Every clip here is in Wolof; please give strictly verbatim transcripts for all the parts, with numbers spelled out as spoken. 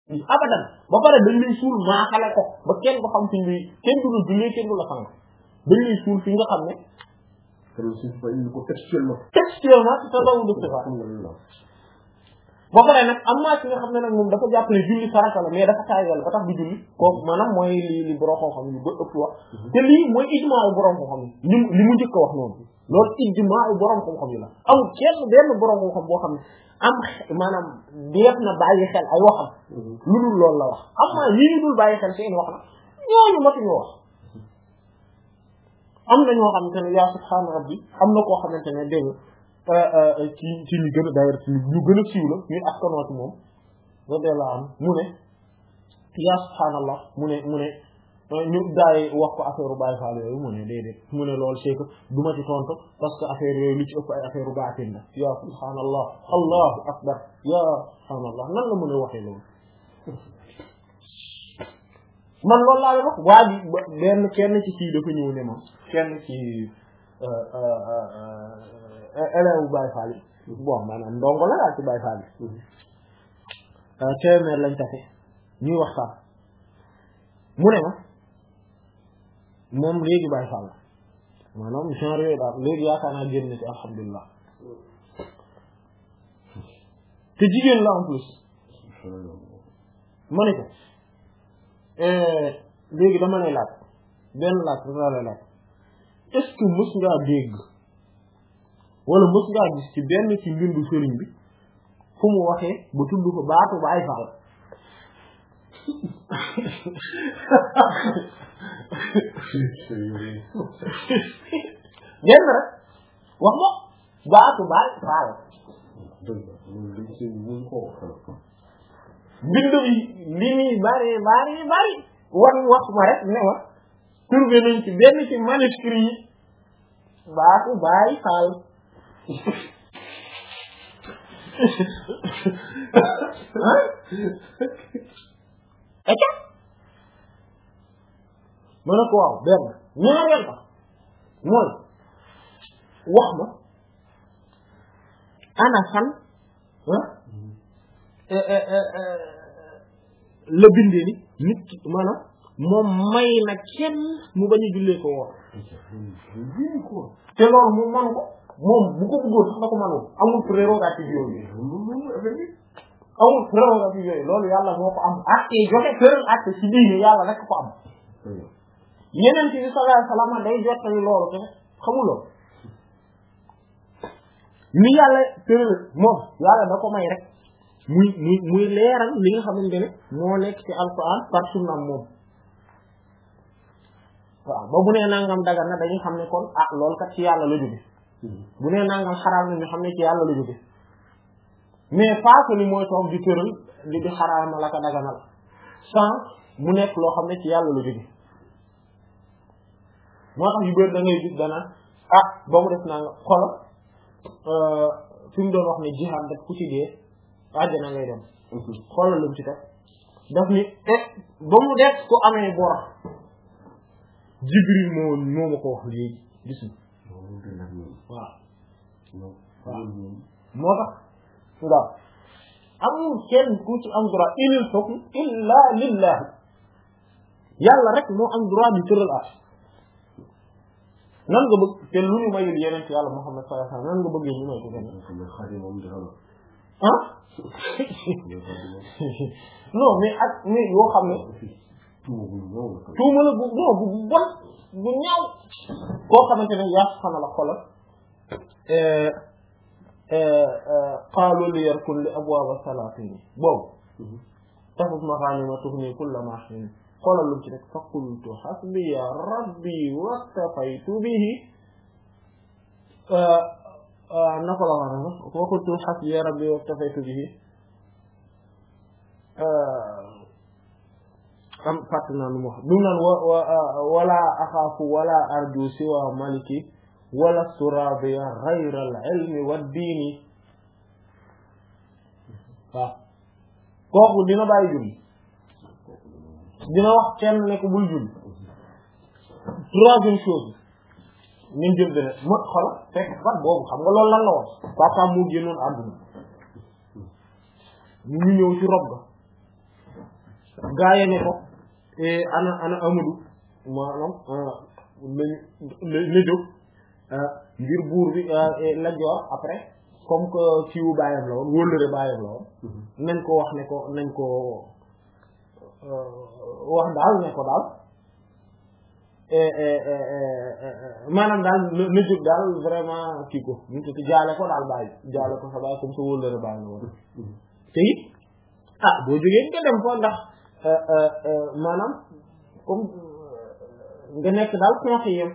abadan ba pare dañ lay suul maaxale ko ba kenn ko xam fi ñuy kenn du la jullee kenn du la sang dañ lay suul fi nga xam ne textuellement textuellement ci sa dawu dëkk fa ba pare nag am naa ci nga xam ne nag moom dafa jàpp ne julli farata la mais dafa taayal ba tax du julli kooku maanaam mooy li li borom koo xam ne ba ëpp wax te lii mooy ijmaa borom koo xam ne li li mu njëkk a wax noonu loolu ijmaa borom koo xam ne la amul kenn benn borom koo xam boo xam ne am maanaam def na bàyyi xel ay waxam lu dul loolu la wax am naa yii ñu dul bàyyi xel seen wax na ñooñu matuñu wax am na ñoo xamante ne yaa subhaana rabbi am na koo xamante ne dégg ci ci ñu gën a d'ailleurs ci ñu gën a siiw la ñu askanoo ci moom radiyallahu anhu mu ne yaa subhaanallah mu ne mu ne ñu daay wax ko affaire u Baay Faal yooyu mu ne déedéet mu ne loolu c'est que du ma ci tontu parce que affaire yooyu lu ci ëpp ay affaire u baatin la yaa subhaanallah allahu akbar yaa subhaanallah nan la mën a waxee loolu man loolu laa wax waa ji benn kenn ci kii dafa ñëw ne ma kenn ci élève bu Baay Faal yi bon maanaam ndongo la daal ci Baay Faal yi téeméer lañ tafe ñuy waxtaan mu ne ma moom léegi Baay Faal la maanaam genre yooyu daal léegi yaakaar naa génn ci alhamdulilah te jigéen la en plus ma ne ko léegi dama lay laaj benn laaj dama lay laaj est-ce que mës ngaa dégg wala mës ngaa gis ci benn ci mbindu sëriñ bi fu mu waxee ba tudd ko baatu Baay Faal genn rek wax ma baatu Baay Faal mbindu bi li muy bari bari bari wan wax ma rek ne ma trouvé nañ ci benn ci manuscrit yi baatu Baay Faal ah eka ma ne ko waaw benn ñaareel ba mooy wax ma ana fan ah la bindee ni nit ki maanaam moom may na kenn mu bañ a jullee ko woor te loolu mu man ko moom bu ko bëggoon sax na ko manoon amul prérogative yooyu amul prérogative yooyu loolu yàlla moo ko am acte joxe tëral acte ci diine yàlla rek ko am yeneen ci bi sallallahu alayhi wasallam day jottali loolu te xamuloo ni yàlla tëral moom yàlla da ko may rek muy muy muy leeral li nga xamante ne moo nekk ci alquran par sunnaam moom waaw ba bu nee nangam dagan na dañuy xam ne kon ah loolu kat ci yàlla la jóge bu nee nangam xaraam na ñu xam ne ci yàlla la jóge mais pas que ni mooy toog di tëral di di xaraam la ka daganal sans mu nekk loo xam ne ci yàlla la jóge moo tax yu bëri da ngay gis dana ah ba mu def naa nga xola fi mu doon wax ne jihaad def ku ci dee àjjana ngay dem xoolal lu mu ci def daf ni eh ba mu def ku amee bor Jibril moo moo ma ko wax léegi gis nga waaw waaw moo tax waaw amul kenn ku ci am droit inil hukm illa lillah yàlla rek moo am droit di tëral at nan nga bëgg te lu ñu mayul yeneen ci yàlla Muhammad sallallahu alayhi wasallam nan nga bëggee ñu may ko gën ah non mais ak mais yoo xam ne tuuma la bu non bu bon bu ñaaw koo xamante ne yaa xana la xoolal qaalu li yarkun li abwaaba salaatini boobu taxut ma xaanima tuxni kulla ma xin xoolal lu ci rek fa qultu hasbiya rabbi waktafaytu bihi naka la wax na fa qultu hasbiya rabbi waktafaytu bihi am fàtt naa lu ma wax dum naan wa wala axaafu wala arju siwa maliki wala surabiya ghayra al ilmi wa diini waaw kooku dina bàyyi julli dina wax kenn ne ko bul julli troisième chose ñu jël beneen ma xola fekk fat boobu xam nga loolu lan la wax papa mu génnoon àdduna ñu ñëw ci rob ga gaa yi ne ko ana ana Amadou maanaam nañu na jóg ngir buur bi la joor après comme que kiiwu bàyyam la woon wóllëre bàyyam la woon nañ ko wax ne ko nañ ko wax daal ne ko daal maanaam daal na jóg daal vraiment kii ko ñu tuuti jaale ko daal bàyyi jaale ko sa bàyyi comme sa wóllëre bàyyi la woon te it ah boo jógee nga dem fa ndax maanaam comme nga nekk daal conseiller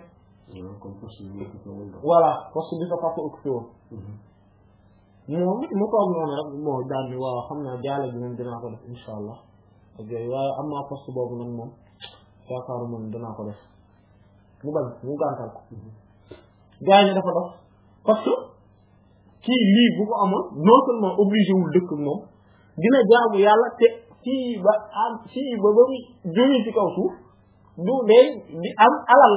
voilà parce que bi sa papa occupé woon moom mu toog noonu rek bon daal ni waaw xam naa jaale bi moom dinaa ko def insha allah ak yooyu waaye am naa poste boobu nag moom yaakaaru moom dinaa ko def mu bañ mu gàntal ko gars yi dafa dox parce que kii lii bu ko amoon non seulement obligé wul dëkk moom dina jaamu yàlla te kii ba am kii ba ba mu jógee ci kaw suuf du dee di am alal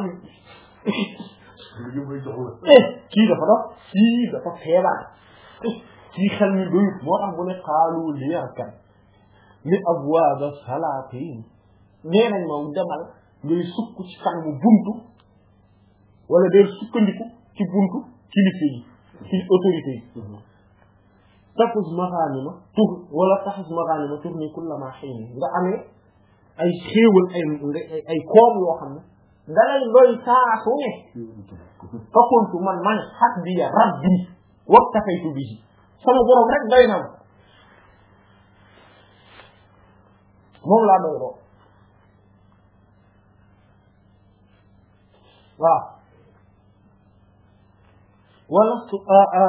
kii dafa dox kii dafa feebar kii xel mi doyut moo tax bu ne xaalu li yarkan li abwaaba salaatin nee nañ moom demal ngay sukk ci kanamu buntu wala del sukkandiku ci buntu kilifa yi ci autorité yi taxus maxaanima tur wala taxus maxaanima tur ni kullama xiin nga amee ay xéewal ay ay koom yoo xam ne da lay doy saa su ne faqultu man man hasbiya rabbi waktafaytu bihi sama borom rek doy na ma moom laa doy roo waaw wala su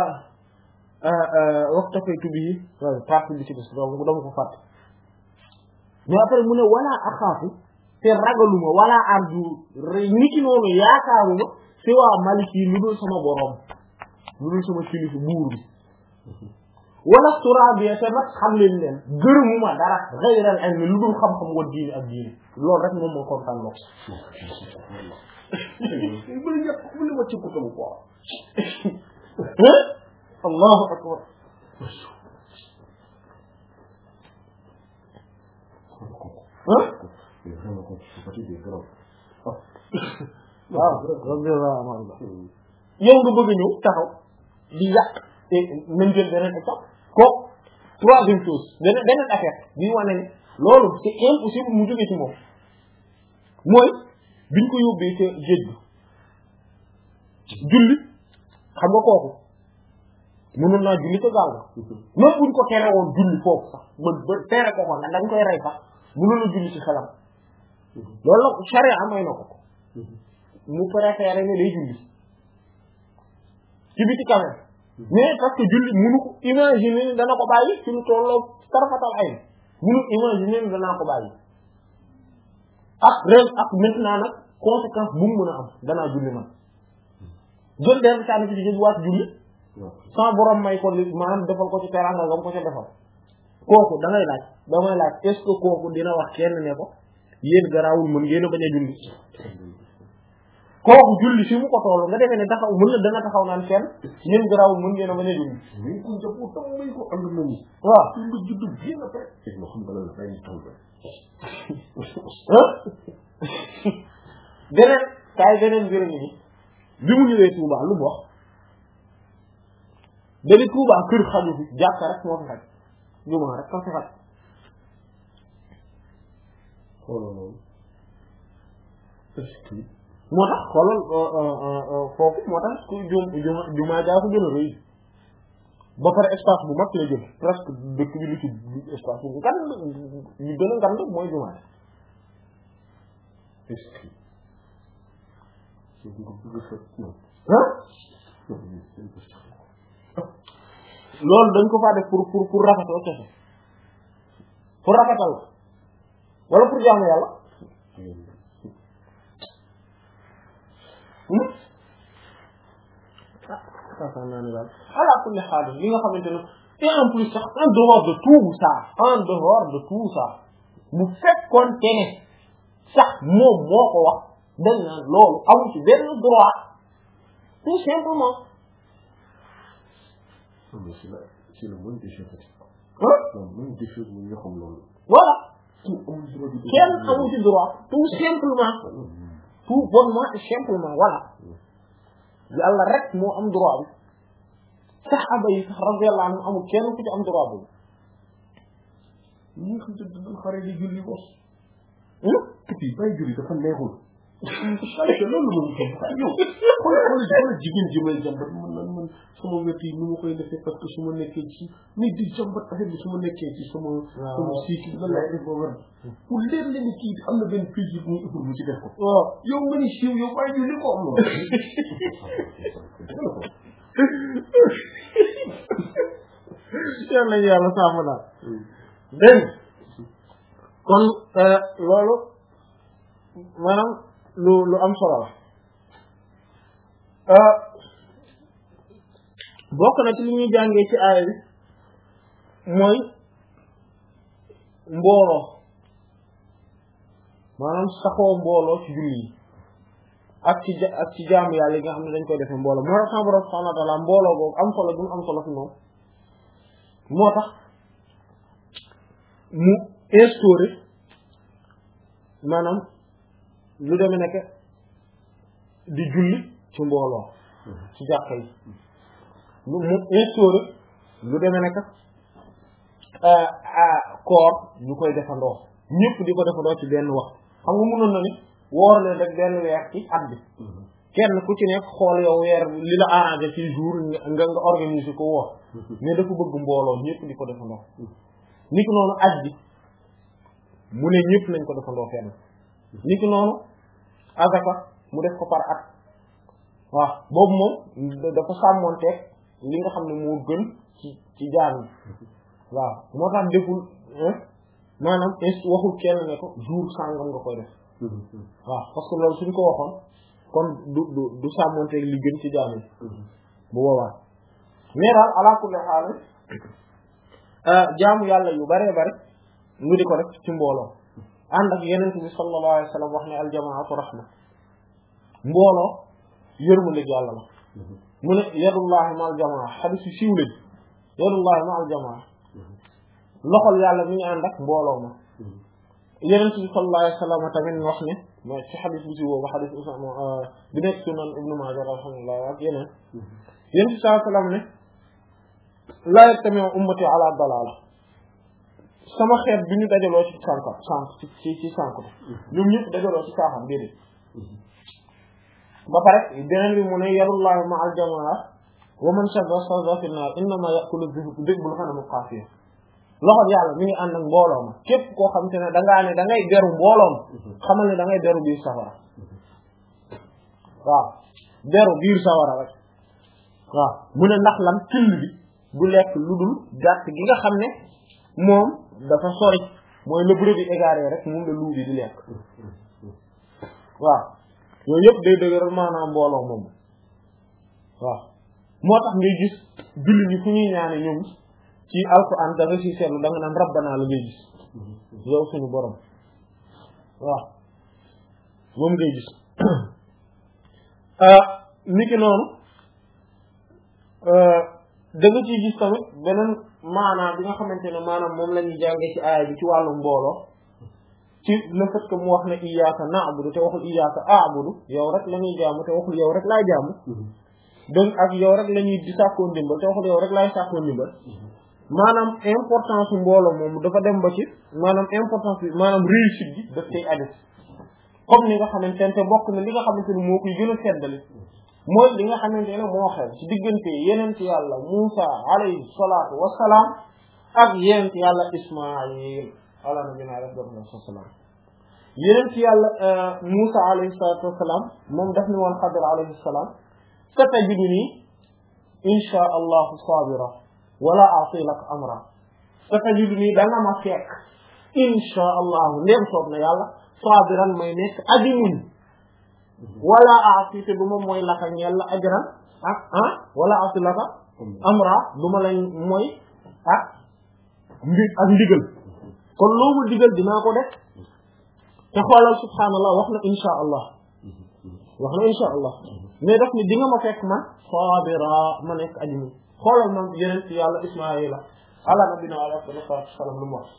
waktafaytu bihi waaw partie bi ci des donc dama ko fàtte mais après mu ne wala axaafu te ragaluma wala arju niki noonu yaakaaruma si waa maliki lu dul sama borom lu dul sama kilifa buur bi wala turaabiya te nag xam leen leen gërëmuma dara xayral ilmi lu dul xam-xam wa diine ak diine loolu rek moom moo kontaan loo bu la ñëpp bu la wàcc ko tam quoi allahu akbar waaw yow nga bëgg ñëw taxaw di yàq te nañ jël beneen exemple kooku troisième chose beneen beneen affaire bi wane ne loolu c'est impossible mu jóge ci moom mooy biñ ko yóbbee ca géej gi julli xam nga kooku mënoon naa julli ca gaal ga même buñ ko tere woon julli foofu sax ba ba tere ko xoon ndax dañ koy rey sax mënoon a julli ci xelam loolu la charia may na ko mu préféré ne day julli ci biti quand même mais parce que julli mënu ko imaginer ni dana ko bàyyi ci lu tolloo tarfatal ay mënu imaginer ni danaa ko bàyyi ak ren ak maintenant nag conséquence bu mu mën a am danaa julli man jël dem sànni ci di jël waat julli sans borom may ko li maanaam defal ko ci teranga nga ko ca defal kooku da ngay laaj damay laaj est-ce que kooku dina wax kenn ne ko yéen garaawul mën ngeen a bañ a julli kooku julli fi mu ko toll nga defee ne taxaw mën na dana taxaw naan kenn yéen garaawul mën ngeen a bañ a julli mais ko jëpp tam may ko and moom waaw nga judd bien après lo xam nga la fay taw ba beneen kaay beneen mbir mi bi mu ñëwee Touba lu mu wax dali Touba kër xaju fi jàkka rek moo fi xaj jumaa rek ka fi xaj xoolal loolu moo tax xoolal foofu moo tax ku jum juma jumaa jaa ko gën a rëy ba pare espace bu mag la jël presque dëkk bi lu ci espace bu ngan ñu gën a ngand mooy jumaa loolu dañ ko faa def pour pour pour rafetal kese pour rafetal wala pour jaamu yàlla ah naa ne daal ala kulli xaal li nga xamante ne et en plus sax en dehors de tout ça en dehors de tout ça bu fekkoon te ne sax moom moo ko wax dañ naan loolu amu ci benn droit tout simplement. c'est la c'est le moins des choses. ah le moins des choses bu ñu xam loolu. voilà. amul kenn amu ci droit tout simplement tout bonnement et simplement voilà yàlla rek moo am droit bi saxaaba yi sax radiyallahu anhum amul kenn ku ci am droit bi ñi nga xam te dañ xare di julli bos tuuti bay julli dafa neexul loolu moom ko yow xool xool xool jigéen ji may jàmbat man man man sama wet yi nu ma koy defee parce que su ma nekkee ci nit di jàmbat affaire bi su ma nekkee ci sama sama cycle lan lay def ba war pour leer leen ni kii am na benn plaisir muy ëpp bu ci def ko yow nga ni siiw yow bay julli ko am na yàlla yàlla sàmm daal dégg kon loolu maanaam lu lu am solo la bokk na ci li ñuy jàngee ci aaya bi mooy mbooloo maanaam saxoo mbooloo ci julli yi ak ci ak ci jaamu yàlla yi nga xam ne dañ koy defee mbooloo moo tax sama borom subhanahu wa ta'ala mbooloo boobu am solo bu mu am solo fi moom moo tax mu instauré maanaam lu demee nekk di julli ci mbooloo ci jàkka yi mu mu instauré lu demee nekk koor ñu koy defandoo ñëpp di ko defandoo ci benn wax xam nga mënoon na ni woor leen rek benn weer ci at bi kenn ku ci nekk xool yow weer li la arrangé ci jour nga nga organiser ko woor mais dafa bëgg mbooloo ñëpp di ko defandoo ni ki noonu aj bi mu ne ñëpp nañ ko defandoo fenn ni ki noonu azaka mu def ko par at waaw boobu moom dafa sàmmoonteeg li nga xam ne moo gën ci ci jaam yi waaw moo tax deful maanaam waxul kenn ne ko jour sàngam nga koy def waaw parce que loolu suñ ko waxoon kon du du du sàmmoonteeg li gën ci jaam yi bu boobaa mais daal ala kulli haal jaamu yàlla yu bare bare mu di ko def ci mbooloo ànd ak yeneen bi sallallahu alayhi wa sallam wax ne aljamaatu rahma mbooloo yërmande yàlla la mu ne yadullahi ma aljamaa xadis yu siiw lañ yadullahi ma aljamaa loxol yàlla mi ngi ànd ak mbooloo ma yeneen bi sallallahu alayhi wa sallam tamit wax ne mooy ci xadis bu siiw boobu xadis bi nekk sunan ibnu maaja alhamdulillah ak yeneen yeneen bi sallallahu alayhi wa sallam ne laa yajtami'u ummati ala dalala sama xeet bi ñu dajaloo ci sànq sànq ci ci ci sànq ñoom ñëpp dajaloo ci caaxaan déedéet ba pare beneen bi mu ne yadullahi ma al jamaa wa man shadda shadda fi naar innama ya'kulu dhi'bul ghanam qafiya loxo yàlla mi ngi ànd ak mbooloo ma képp koo xam te ne da ngaa ne da ngay beru mbooloo ma xamal ne da ngay beru biir safara waaw beru biir safara rek waaw mu ne ndax lan till bi du lekk lu dul gàtt gi nga xam ne moom dafa sori mooy le brebis égaré rek moom la loup bi di lekk waaw yooyu yëpp day dëgëral maanaam mbooloo moom waaw moo tax ngay gis julli ñi fu ñuy ñaane ñoom ci alquran dafa ci seetlu da nga naan rabbana la ngay gis yow suñu borom waaw moom ngay gis niki noonu da nga ciy gis tamit beneen maanaam bi nga xamante ne maanaam moom la ñuy jàngee ci aaya bi ci wàllu mbooloo ci le fait que mu wax ne iyyaka na'budu te waxul iyyaka a'budu yow rek la ñuy jaamu te waxul yow rek laay jaamu donc ak yow rek la ñuy di sàkkoo ndimbal te waxul yow rek laay sàkkoo ndimbal maanaam importance mbooloo moom dafa dem ba ci maanaam importance bi maanaam réussite bi daf koy aju comme ni nga xamante ne te bokk na li nga xamante ne moo koy gën a seddali mooy li nga xamante ne moo xew ci diggante yeneen ci yàlla Musa alayhi salaatu wassalaam ak yeneen ci yàlla Ismaayil ala nabiyina alayhi salaam yeneen ci yàlla Musa alayhi salaatu wassalaam moom daf ni woon Xadir alayhi salaam satajiduni insha allahu sabira wala a'si lak amra satajiduni da nga ma fekk insha allahu ndéem soob na yàlla sabiran may nekk aji muñ wala aasi te du ma mooy laka ñeel la ajran ah ah wala aasi laka amra du ma lañ mooy ah ndi ak ndigal kon loo ma digal dinaa ko def te xoolal subhaanallah wax na insha allah wax na insha allah mais daf ni di nga ma fekk man sabira ma nekk aji muñ xoolal man yeneen ci yàlla ismaila ala nabina ala sallallahu alayhi wa sallam lu mu wax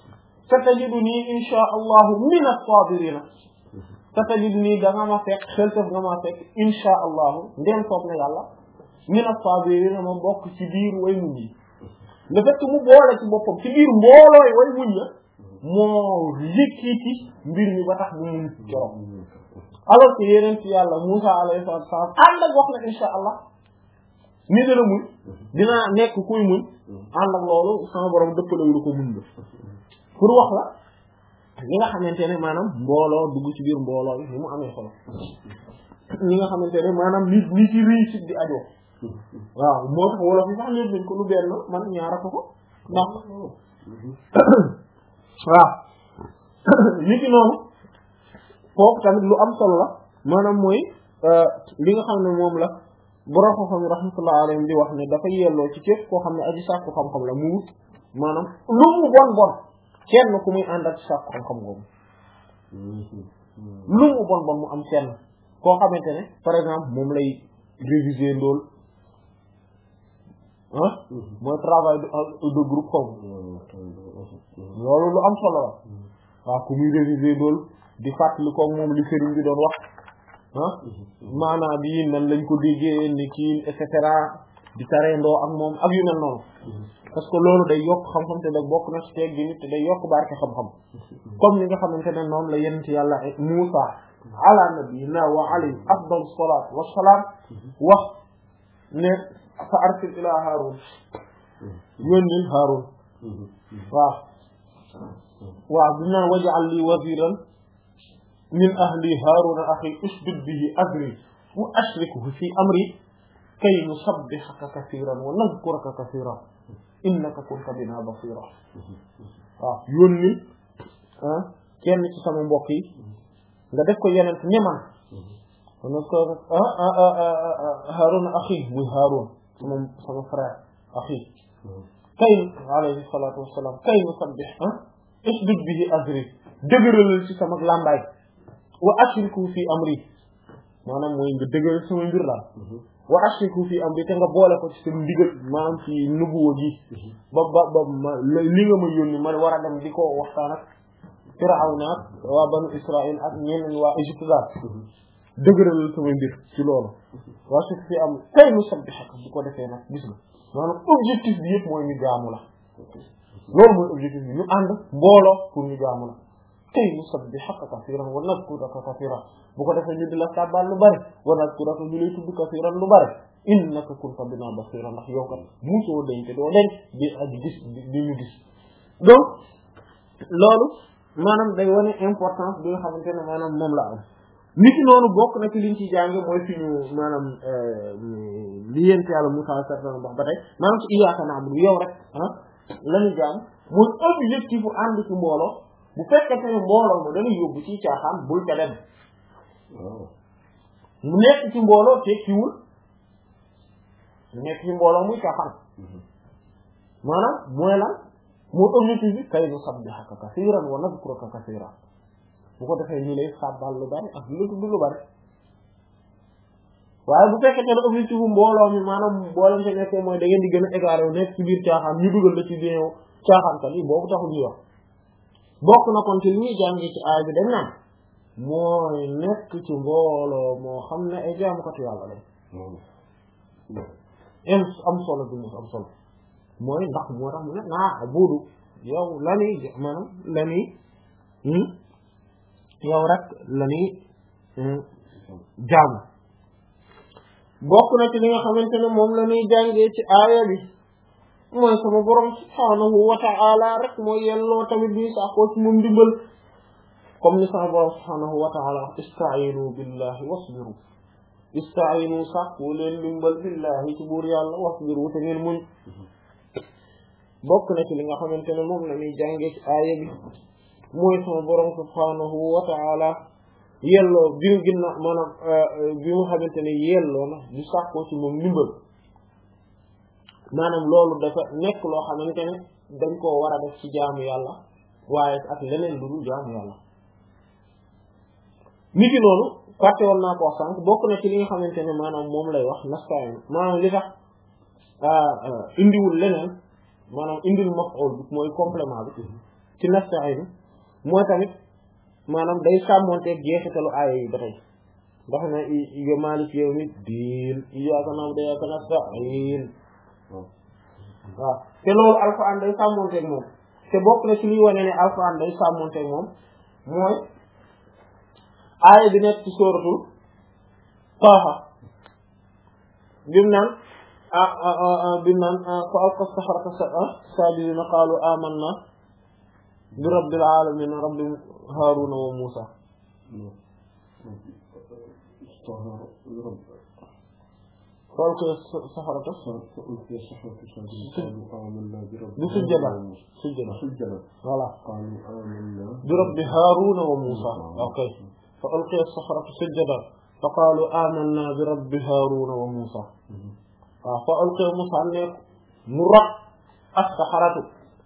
satajiduni insha allahu min as-sabirina satajiduni da nga ma fekk xeltef nga ma fekk insha allahu ndem soob na yàlla min as-sabirina ma bokk ci biir way muñ yi le fait que mu boole ci boppam ci biir mboolooy way muñ la moo yëkkiti mbir mi ba tax mu mun keroog alors que yeneen ci yàlla Musa alayhi salaatu wa salaam ànd ak wax na insha allah ni dana muñ dinaa nekk kuy muñ ànd ak loolu sama borom dëppalewulu ko muñ def pour wax la li nga xamante ne maanaam mbooloo dugg ci biir mbooloo yi ni mu amee solo li nga xamante ne maanaam li li ci réussite di ajoo waaw moo tax wala fi sax léegi nañ ko lu benn man ñaara ko ko ndax waaw nit ki noonu foofu tamit lu am solo la maanaam mooy li nga xam ne moom la borom xam-xam yi rahmatullah alayhim di wax ne dafa yelloo ci képp koo xam ne aji sàkku xam-xam la mu maanaam lu mu bon bon kenn ku muy ànd ak sàkku xam-xam boobu lu mu bon bon mu am kenn koo xamante ne par exemple moom lay réviser ndool ah mooy travail de groupe xaw loolu lu am solo la waaw ku muy réviser ndool di fàttali ko moom li sëriñ bi doon wax ah maanaam bi nan lañ ko déggee ni kii et cetera di tareendoo ak moom ak yu mel noonu parce que loolu day yokk xam-xam te da bokk na ci teeg gi nit te day yokk barke xam-xam comme ni nga xamante ne noonu la yonent yàlla Muusa ala nabiyina wa alayhi afdal salaat wa salaam wax ne fa arsil ila Haarun yónnil Haarun waaw waaw bi naan waj'al li waziran min ahli Haaruna axi ushdud bihi azri wa ashrikhu fi amri kay nusabbihaka kasiiran wa nadhkuraka kasiiran innaka kunta bina basira waaw yónni kenn ci sama mbokk yi nga def ko yeneen ne man kon ko Haaruna axi muy Haarun sama sama frère axi kay alayhi salaatu wassalaam kay nusabbih ushdud bihi azri dëgëralal ci sama lambaay wa ashriku fi amri maanaam mooy nga dëgëral sama mbir daal wa ashriku fi amri te nga boole ko ci seen ndigal maanaam ci nubuwa gi ba ba ba ma li nga ma yónni man war a dem di ko waxtaan ak Firawna ak waa banu Israël ak ñeneen waa Égypte daal dëgëralal sama mbir ci loolu wa ashriku fi amri kay nusabbihaka bu ko defee nag gis nga maanaam objectif bi yëpp mooy ñu jaamu la loolu mooy objectif bi ñu ànd mbooloo pour ñu jaamu la kay nusabbihaka kasiiran wa nadhkuraka kasiiran bu ko defee ñu di la sàbbal lu bari wa nadhkuraka ñu lay tudd kasiiran lu bari innaka kunta binaa basiiran ndax yow kat muusoo dañ te doo denc di ak gis di ñu gis donc loolu maanaam day wane importance bi nga xamante ne maanaam moom la am nit ki noonu bokk na ci liñ ci jàng mooy fi ñu maanaam li yent yàlla Musaa certain wax ba tey maanaam ci iyyaaka na'budu yow rek ah lañu jaam mooy objectif bu ànd ci mbooloo bu fekkee ne mbooloo mo dañuy yóbbu ci caaxaan bul ca dem mu nekk ci mbooloo tekkiwul mu nekk ci mbooloo muy caaxaan maanaam mooy lan moo objectif bi kay nusabbihaka kasiiran wa nadhkuraka kasiiran bu ko defee ñu lay sàbbal lu bari ak lu tudd lu bari waaye bu fekkee ne objectif bu mbooloo mi maanaam mbooloo ci nekkee mooy da ngeen di gën a égaré wu nekk ci biir caaxaan ñu dugal la ci biir caaxaan kat yi boobu taxul ñuy wax bokk na kon ci li ñuy jàngi ci aay bi dañ naan mooy nekk ci mbooloo moo xam ne ay jaamukatu yàlla lañ am am solo bi mu am solo mooy ndax moo tax mu ne naa buudu yow lani maanaam lani yow rek lani jaamu bokk na ci li nga xamante ne moom la ñuy jàngee ci aaya bi mooy sama borom subhaanahu wa ta'ala rek mooy yelloo tamit bi saxoo ci moom ndimbal comme ni sama borom subhaanahu wa ta'ala ista'iinu billahi wasbiru ista'iinu saxoo leen ndimbal billahi ci buur yàlla wasbiru te ngeen muñ bokk na ci li nga xamante ne moom la ñuy jàngee ci aaya bi mooy sama borom subhaanahu wa ta'ala yelloo bi mu ginna maanaam bi mu xamante ne yelloo na di saxoo ci moom ndimbal maanaam loolu dafa nekk loo xamante ne dañ koo war a def ci jaamu yàlla waaye ak leneen lu dul jaamu yàlla nit ki noonu fàtte woon naa ko wax sànq bokk na ci li nga xamante ne maanaam moom lay wax nasta'in maanaam li tax indiwul leneen maanaam indil maf'ul bi mooy complément bi ci nasta'in mooy tamit maanaam day sàmmonteeg jeexitalu aaya yi ba tey ndax na yo malik yawmi diin iyyaka na'budu wa iyyaka nasta'in waaw te loolu alquran day sàmmonteeg moom te bokk na ci liy wane ne alquran day sàmmonteeg moom mooy aaya bi nekk ci sóoratul Taaha bim naan ah bim naan fa alqa as-saharatu sajidina qalu amanna bi rabbil alamin rabbi Haaruna wa Muusa fa alqa as-saharatu bi sujjada sujjada voilà bi rabbi Haaruna wa Muusa ok fa alqa as-saharatu sujjada fa qaalu amanna bi rabbi Haaruna wa Muusa waaw fa alqa Muusa ne mu rot as-saharatu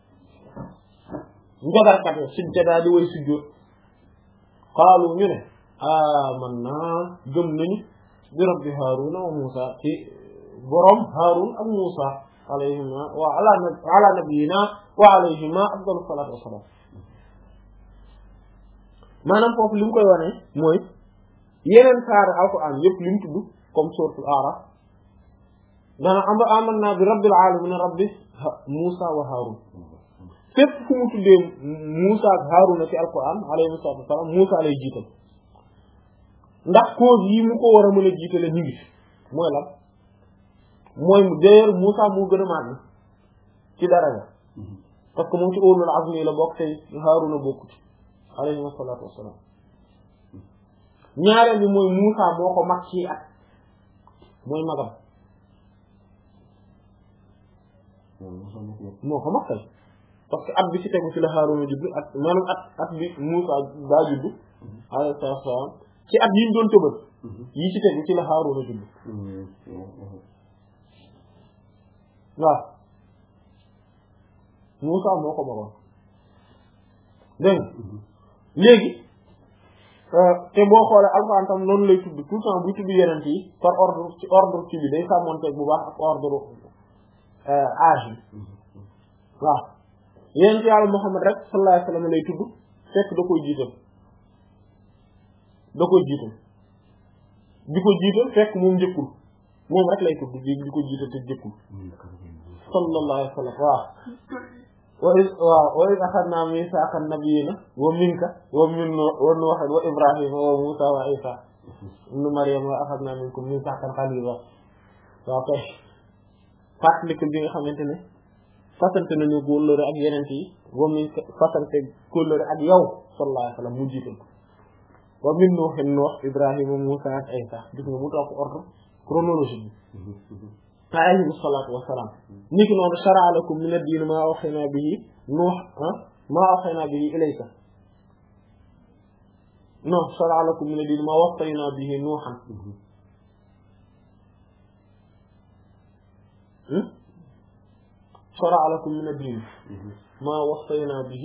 njabarkat yi sujjadaa di way sujjóot qaalu ñu ne amanna gëm nañu bi rabbi Haaruna wa Muusa ci borom Haarun ak Muusa alayhima wa ala ala nabiyina wa alayhima afdalu salaatu wassalaam maanaam foofu li mu koy wane mooy yeneen saari alquran yëpp li mu tudd comme suuratul A'raaf dana am amanna bi rabbil alamin rabbi Muusa wa Haarun fépp fu mu tuddee Muusa ak Haaruna ci alquran alayhi salaatu wassalaam Muusa lay jiital ndax cause yi mu ko war a mën a jiitale ñu ngi mooy lan mooy mu d'ailleurs Muusa moo gën a màgg ci daraja parce que moom ci ulul azmi la bokk tey Haaruna bokku ci alayhi salaatu wassalaam ñaareel bi mooy Muusa moo ko mag ci at mooy magam moo ko mag kay parce que at bi ci tegu ci la Haaruna juddu at maanaam at at bi Muusa daa juddu alayhi salaam ci at yi ñu doon tëbal yi ci tegu ci la Haaruna juddu waaw Muusa moo ko magoon dégg léegi te boo xoolee alxuraan tam noonu lay tudd tout le temps buy tudd yeneen yi par ordre ci ordre ci bi day sàmmonteeg bu baax ak ordre âge yi waaw yeneen yàlla Muhammad rek sallallahu alayhi wa sallam lay tudd fekk da koy jiital da koy jiital di ko jiital fekk moom njëkkul moom rek lay tudd di di ko jiital te njëkkul sallallahu alayhi wa sallam waaw wa waaw wa iz axadnaa misaaqa nabiyyiina wa minka wa min wa Nuuhin wa Ibraahiima wa Muusaa wa Iisaa ibnu Maryam wa axadnaa minkum misaaqan ghaliizaa waaw kay fàttaliku bi nga xamante ne fasante nañu kóllëre ak yeneen yi wa min fasante kóllëre ak yow sallallahu alayhi wa sallam mu jiital ko wa min Nuuhin Nuuh Ibraahiima Muusaa ak Iisaa gis nga mu topp ordre chronologique bi alayhi salaatu wa salaam ni ki noonu shara'a lakum mina diini maa awhaynaa bihi Nuuh maa awhaynaa bihi ilayka non shara'a lakum mina diini maa wassaynaa bihi Nuuhan shara'a lakum mina diini maa wassaynaa bihi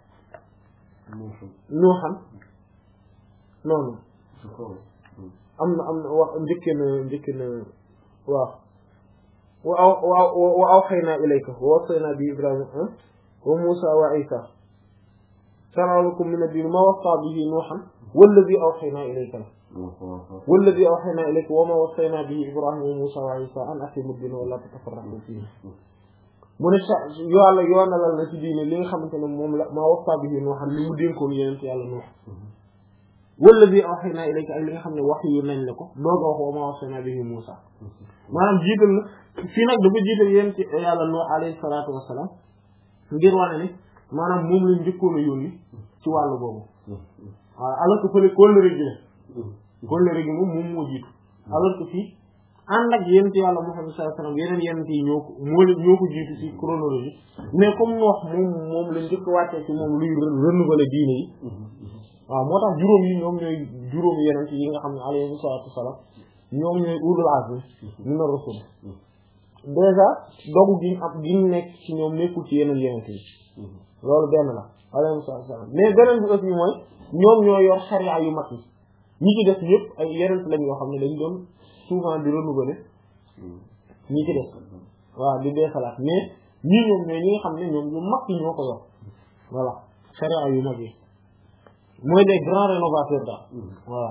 Nuuhan noonu am na am na wax njëkk na njëkk na waaw wa wa awhaynaa ilayka wa wassaynaa bihi Ibraahiima wa Muusaa wa Iisaa shara'a lakum mina diini maa wassaa bihi Nuuhan wallazii awhaynaa ilayka wallazii awhaynaa ilayka wa maa wassaynaa bihi Ibraahiima wa Muusaa wa Iisaa an aqiimu diina wa laa tatafarraquu fiihi mu ne sa yàlla yoonalal na ci diine li nga xamante ne moom la maa wassaa bihi Nuuhan li mu dénkoon yonent yàlla Nuuh wallazii awhaynaa ilayka ak li nga xam ne wax yu nañ la ko doog a wax wa maa wassaynaa bihi Muusaa maanaam jiital na fii nag dafa jiital yonent yàlla Nuuh alayhi salaatu wassalaam ngir wane ne maanaam moom lañ njëkkoon a yónni ci wàllu boobu waaw alors que fële kóllëre gi la kóllëre gi moom moom moo jiitu alors que fii ànd ak yonent yàlla Muhammad sallallahu alayhi wasallam yeneen yonent yi ñoo ko moo ñoo ko jiitu ci chronologie mais comme Nuuh moom moom lañ njëkk wàccee ci moom luy renouveler diine yi waaw moo tax juróom yi ñoom ñooy juróom yonent yi nga xam ne alayhi salaatu wassalaam ñoom ñooy ulul azmi mina rusul déjà dogu gi ñu am gi ñu nekk ci ñoom nekkul ci yeneen yonent yi loolu benn la alayhi salaatu wassalaam mais beneen bi aussi mooy ñoom ñoo yor sharia yu mag yi ñi ci def ñëpp ay yonent lañ yoo xam ne dañ doon souvent di renouveler ñi ci def waaw di beesalaat mais ñii ñoom ñooy ñi nga xam ne ñoom ñu mag yi ñoo ko yor voilà sharia yu mag yi mooy des grands rénovateurs daal voilà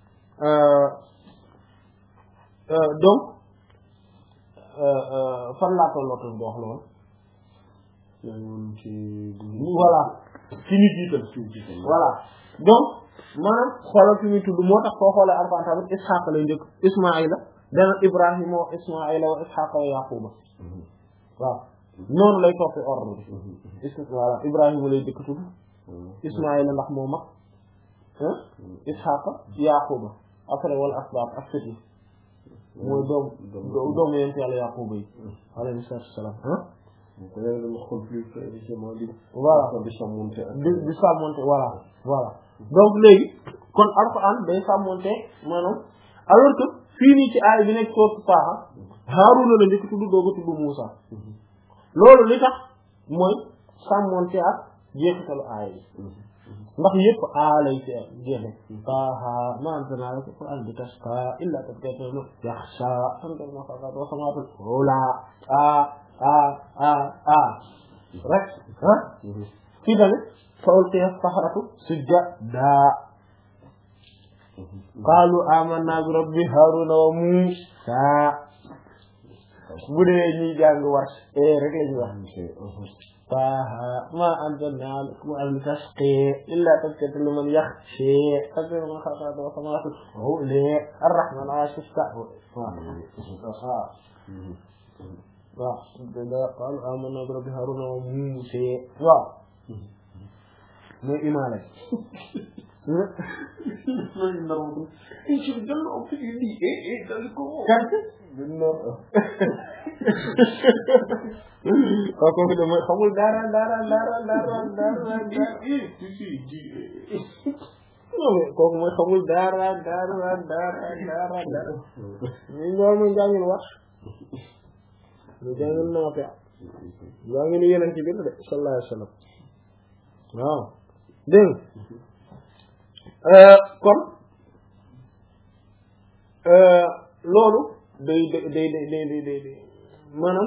donc fan laa tollootoon di wax loolu voilà ci nit jiital voilà donc maanaam xoolal fi muy tudd moo tax foo xoolee Alxuraan tamit Isxaaq lay njëkk Ismaayila dana Ibrahima wa Ismaayila wa Isxaaqa wa Yaquuba waaw noonu lay toppi ordre bi voilà Ibrahima lay njëkk tudd Ismaayila ndax moo mag Isxaaqa Yaquuba après wala asbaab ak sët yi mooy doom doomu yonent Yàlla Yaquuba yi alayhi salaam voilà di di sàmmonte voilà voilà donc léegi kon Alxuraan day sàmmonte maanaam alors que fii nii ci aay bi nekk sourate Taaha Haaruna la njëkk tudd dooga tudd Muusa loolu li tax mooy sàmmonte ak jeexitalu aay bi ndax yëpp aalay ci jeexe Taaha maa anzalnaa alayka al-Qur'aana litashqaa illaa tadhkiratan liman yaxshaa tanziilan mimman khalaqa as-samaawaati wal-arda ah ah ah ah rek ah fii tamit fa ulqiya as-saharatu sujjadan qaalu aamanna bi rabbi Haaruna wa Muusaa bu dee ñuy jàng war rek la ñu wax Taaha maa anzalnaa alayka al-Qur'aana litashqaa illaa tadhkiratan liman yaxshaa tanziilan mimman khalaqa as-samaawaati wal-arda ar-rahmaanu 'alaa al-'arshi istawaa waaw qaalu aamanna bi rabbi Haaruna wa Muusaa waaw mooy imaale waaw kooku de mooy xamul dara dara dara dara dara kooku mooy xamul dara dara dara dara dara ñu ñoom mooy njàngin wax ñu jàngil Naafi' yaa ngi ni yeneen ci biir de sallallahu alayhi wa sallam waaw dégg kon loolu day day day day day day maanaam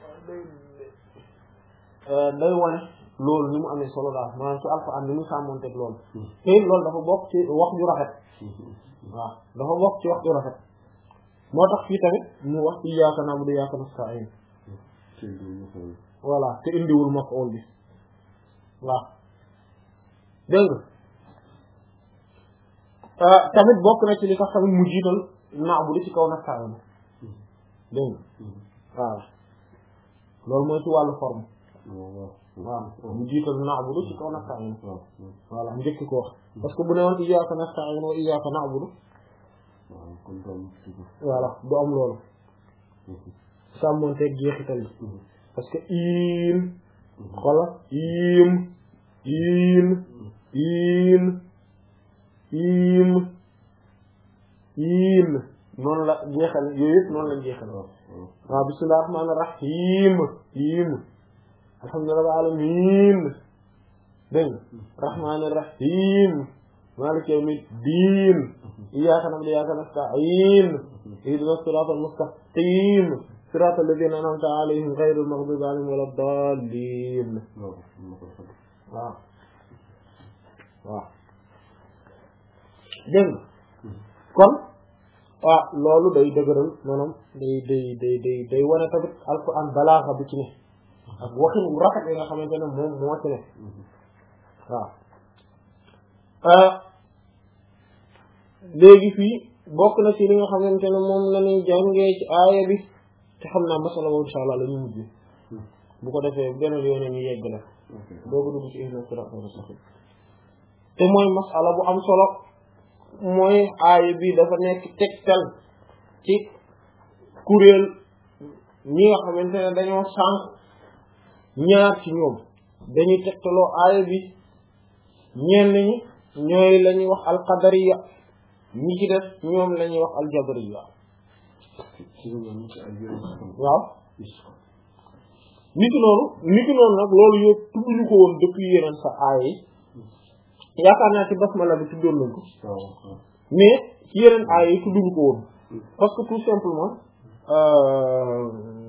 day wane loolu ni mu amee solo daal maanaam ci Alxuraan ni mu sàmmonteeg loolu te loolu dafa bokk ci wax ju rafet waaw dafa bokk ci wax ju rafet moo tax fii tamit mu wax iyyaaka na'budu wa iyyaaka nasta'iin voilà te indiwul maf'ul bi waaw dégg nga tamit bokk na ci li tax tamit mu jiital na'budu ci kaw nasta'iin dégg nga waaw loolu mooy ci wàllu forme waaw mu jiital na'budu ci kaw nasta'iin voilà njëkk ko wax parce que bu ne woon iyyaaka nasta'iin wa iyyaaka na'budu voilà du am loolu sàmmonteeg jeexital yi parce que iin xola iim iin iin iim iin noonu la jeexal yooyu yëpp noonu lañ jeexal waaw bismillahir rahmanir rahim iim alhamdulillahi rabbil alamin dégg rahmanir rahim maliki yawmiddin iyyaka na'budu wa iyyaka nasta'in ihdinas siratal mustaqim siratal ladzina an'amta alayhim ghayril maghdubi alayhim waladdallin waaw waaw dégg kon waaw loolu day dëgëral maanaam day day day day day wane tamit Alxuraan balaaxa bi ci ne ak waxin wu rafet yi nga xamante ne moom moo ci ne waaw léegi fii bokk na ci li nga xamante ne moom la ñuy jàngee ci aaya bi te xam naa masala boobu insha Allah la ñu mujj bu ko defee beneen yoon ñu yegg la dooga dugg ci ihdinas siraatal mustaqiim te mooy masala bu am solo mooy aaya bi dafa nekk tegtal ci kuréel ñi nga xamante ne dañoo sànq ñaar ci ñoom dañuy tegtaloo aaya bi ñenn ñi ñooy la ñuy wax alqadariya ñi ci def ñoom la ñuy wax aljabariya waaw niki noonu niki noonu nag loolu yëpp tudduñu ko woon depuis yeneen sa aaya yi yaakaar naa ci basmala bi tuddoon nañ ko mais ci yeneen aaya yi tudduñu ko woon parce que tout simplement